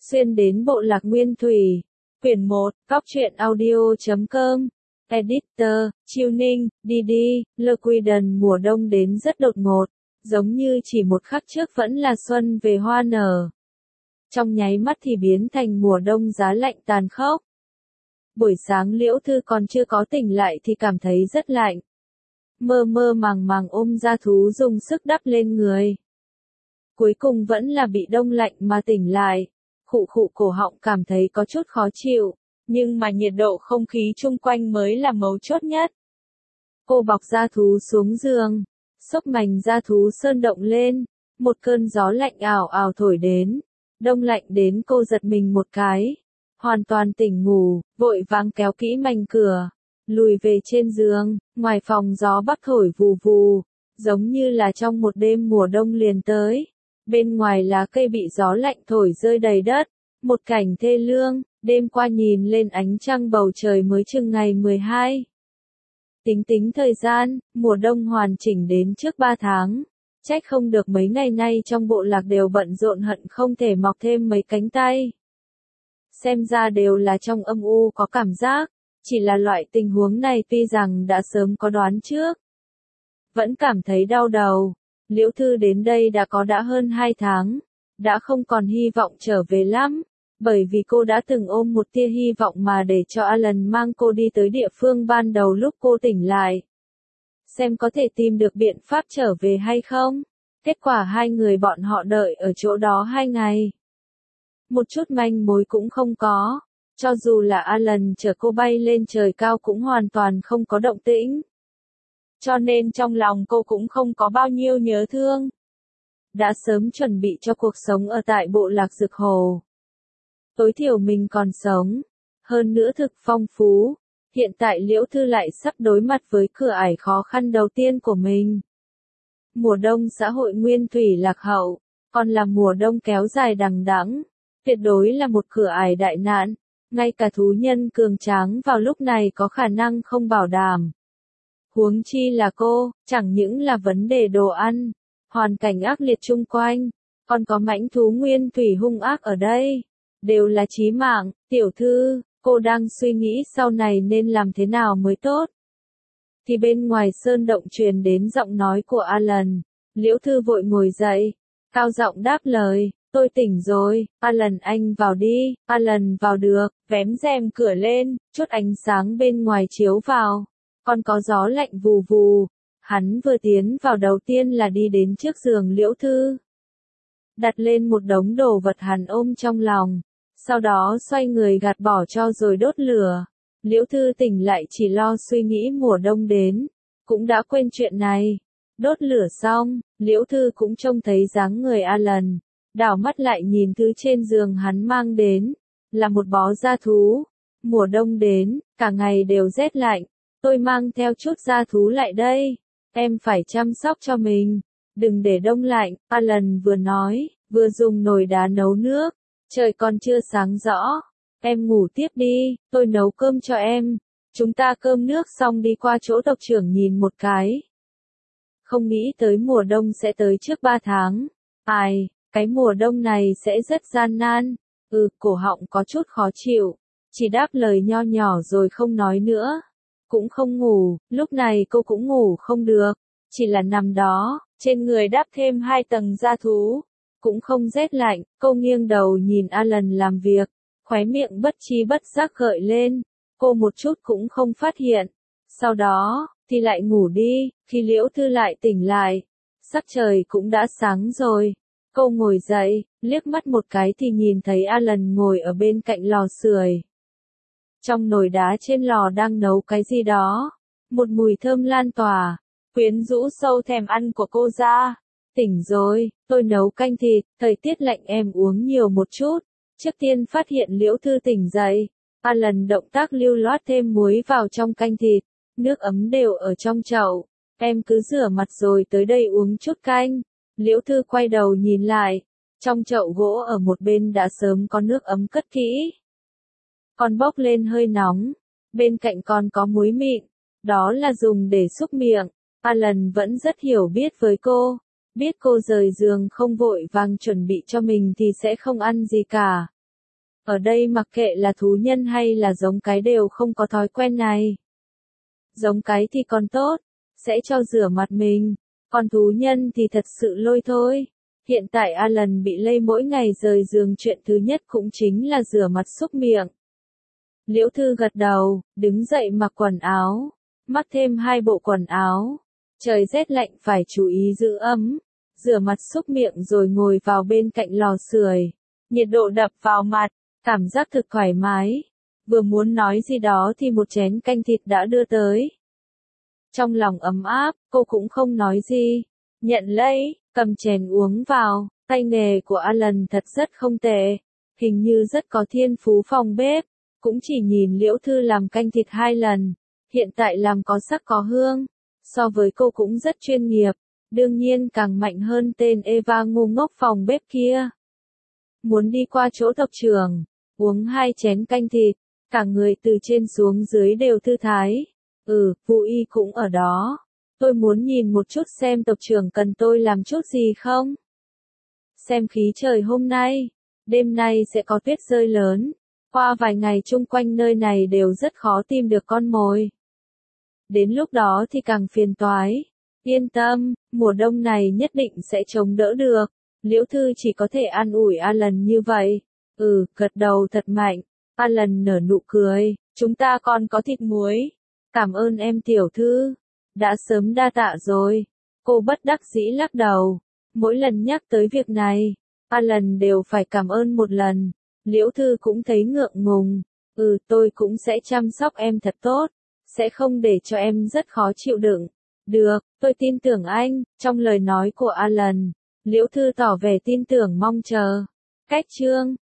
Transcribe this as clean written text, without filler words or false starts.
Xuyên đến bộ lạc Nguyên Thủy. Quyển 1, Góc truyện audio.com. Editor, Chiêu Ninh, Didi, Liquidon. Mùa đông đến rất đột ngột, giống như chỉ một khắc trước vẫn là xuân về hoa nở. Trong nháy mắt thì biến thành mùa đông giá lạnh tàn khốc. Buổi sáng Liễu Thư còn chưa có tỉnh lại thì cảm thấy rất lạnh. Mơ mơ màng màng ôm da thú dùng sức đắp lên người. Cuối cùng vẫn là bị đông lạnh mà tỉnh lại. Khụ khụ cổ họng cảm thấy có chút khó chịu, nhưng mà nhiệt độ không khí chung quanh mới là mấu chốt nhất. Cô bọc da thú xuống giường, xốc mành da thú sơn động lên, một cơn gió lạnh ảo ảo thổi đến, đông lạnh đến cô giật mình một cái, hoàn toàn tỉnh ngủ, vội vàng kéo kỹ mành cửa, lùi về trên giường. Ngoài phòng gió bắc thổi vù vù, giống như là trong một đêm mùa đông liền tới. Bên ngoài lá cây bị gió lạnh thổi rơi đầy đất, một cảnh thê lương. Đêm qua nhìn lên ánh trăng bầu trời mới chừng ngày 12. Tính thời gian, mùa đông hoàn chỉnh đến trước 3 tháng. Trách không được mấy ngày nay trong bộ lạc đều bận rộn hận không thể mọc thêm mấy cánh tay. Xem ra đều là trong âm u có cảm giác, chỉ là loại tình huống này tuy rằng đã sớm có đoán trước. Vẫn cảm thấy đau đầu. Liễu Thư đến đây đã hơn 2 tháng, đã không còn hy vọng trở về lắm, bởi vì cô đã từng ôm một tia hy vọng mà để cho Alan mang cô đi tới địa phương ban đầu lúc cô tỉnh lại. Xem có thể tìm được biện pháp trở về hay không. Kết quả hai người bọn họ đợi ở chỗ đó 2 ngày. Một chút manh mối cũng không có, cho dù là Alan chở cô bay lên trời cao cũng hoàn toàn không có động tĩnh. Cho nên trong lòng cô cũng không có bao nhiêu nhớ thương. Đã sớm chuẩn bị cho cuộc sống ở tại bộ lạc Dực Hồ. Tối thiểu mình còn sống. Hơn nữa thực phong phú. Hiện tại Liễu Thư lại sắp đối mặt với cửa ải khó khăn đầu tiên của mình. Mùa đông xã hội nguyên thủy lạc hậu, còn là mùa đông kéo dài đằng đẵng, tuyệt đối là một cửa ải đại nạn. Ngay cả thú nhân cường tráng vào lúc này có khả năng không bảo đảm. Huống chi là cô, chẳng những là vấn đề đồ ăn, hoàn cảnh ác liệt chung quanh, còn có mãnh thú nguyên thủy hung ác ở đây, đều là chí mạng. Tiểu Thư, cô đang suy nghĩ sau này nên làm thế nào mới tốt. Thì bên ngoài sơn động truyền đến giọng nói của Alan. Liễu Thư vội ngồi dậy, cao giọng đáp lời, tôi tỉnh rồi. Alan, anh vào đi. Alan vào được, vén rèm cửa lên, chút ánh sáng bên ngoài chiếu vào. Còn có gió lạnh vù vù. Hắn vừa tiến vào đầu tiên là đi đến trước giường Liễu Thư. Đặt lên một đống đồ vật hắn ôm trong lòng. Sau đó xoay người gạt bỏ cho rồi đốt lửa. Liễu Thư tỉnh lại chỉ lo suy nghĩ mùa đông đến. Cũng đã quên chuyện này. Đốt lửa xong, Liễu Thư cũng trông thấy dáng người Alan. Đảo mắt lại nhìn thứ trên giường hắn mang đến. Là một bó da thú. Mùa đông đến, cả ngày đều rét lạnh. Tôi mang theo chút da thú lại đây. Em phải chăm sóc cho mình. Đừng để đông lạnh. Alan vừa nói, vừa dùng nồi đá nấu nước. Trời còn chưa sáng rõ. Em ngủ tiếp đi, tôi nấu cơm cho em. Chúng ta cơm nước xong đi qua chỗ tộc trưởng nhìn một cái. Không nghĩ tới mùa đông sẽ tới trước 3 tháng. Ai, cái mùa đông này sẽ rất gian nan. Cổ họng có chút khó chịu. Chỉ đáp lời nho nhỏ rồi không nói nữa. Cũng không ngủ, lúc này cô cũng ngủ không được. Chỉ là nằm đó, trên người đắp thêm 2 tầng da thú. Cũng không rét lạnh, cô nghiêng đầu nhìn Alan làm việc. Khóe miệng bất chi bất giác gợi lên. Cô một chút cũng không phát hiện. Sau đó, thì lại ngủ đi. Khi Liễu Thư lại tỉnh lại, sắc trời cũng đã sáng rồi. Cô ngồi dậy, liếc mắt một cái thì nhìn thấy Alan ngồi ở bên cạnh lò sưởi. Trong nồi đá trên lò đang nấu cái gì đó. Một mùi thơm lan tỏa, quyến rũ sâu thèm ăn của cô ra. Tỉnh rồi, tôi nấu canh thịt, thời tiết lạnh em uống nhiều một chút. Trước tiên phát hiện Liễu Thư tỉnh dậy, Alan động tác lưu loát thêm muối vào trong canh thịt, nước ấm đều ở trong chậu. Em cứ rửa mặt rồi tới đây uống chút canh. Liễu Thư quay đầu nhìn lại, trong chậu gỗ ở một bên đã sớm có nước ấm cất kỹ. Còn bốc lên hơi nóng, bên cạnh còn có muối mịn, đó là dùng để xúc miệng. Alan vẫn rất hiểu biết với cô. Biết cô rời giường không vội vàng chuẩn bị cho mình thì sẽ không ăn gì cả. Ở đây mặc kệ là thú nhân hay là giống cái đều không có thói quen này. Giống cái thì còn tốt, sẽ cho rửa mặt mình, còn thú nhân thì thật sự lôi thôi. Hiện tại Alan bị lây mỗi ngày rời giường, chuyện thứ nhất cũng chính là rửa mặt súc miệng. Liễu Thư gật đầu, đứng dậy mặc quần áo, mắc thêm 2 bộ quần áo. Trời rét lạnh phải chú ý giữ ấm, rửa mặt súc miệng rồi ngồi vào bên cạnh lò sưởi. Nhiệt độ đập vào mặt, cảm giác thực thoải mái. Vừa muốn nói gì đó thì một chén canh thịt đã đưa tới. Trong lòng ấm áp, cô cũng không nói gì. Nhận lấy, cầm chén uống vào, tay nghề của Alan thật rất không tệ. Hình như rất có thiên phú phòng bếp. Cũng chỉ nhìn Liễu Thư làm canh thịt 2 lần. Hiện tại làm có sắc có hương. So với cô cũng rất chuyên nghiệp. Đương nhiên càng mạnh hơn tên Eva ngu ngốc phòng bếp kia. Muốn đi qua chỗ tộc trưởng, uống 2 chén canh thịt, cả người từ trên xuống dưới đều thư thái. Vũ Y cũng ở đó. Tôi muốn nhìn một chút xem tộc trưởng cần tôi làm chút gì không. Xem khí trời hôm nay, đêm nay sẽ có tuyết rơi lớn. Qua vài ngày chung quanh nơi này đều rất khó tìm được con mồi. Đến lúc đó thì càng phiền toái. Yên tâm, mùa đông này nhất định sẽ chống đỡ được. Liễu Thư chỉ có thể an ủi Alan như vậy. Gật đầu thật mạnh. Alan nở nụ cười. Chúng ta còn có thịt muối. Cảm ơn em tiểu thư. Đã sớm đa tạ rồi. Cô bất đắc dĩ lắc đầu. Mỗi lần nhắc tới việc này, Alan đều phải cảm ơn một lần. Liễu Thư cũng thấy ngượng ngùng. Tôi cũng sẽ chăm sóc em thật tốt. Sẽ không để cho em rất khó chịu đựng. Được, tôi tin tưởng anh. Trong lời nói của Alan, Liễu Thư tỏ vẻ tin tưởng mong chờ. Cách chương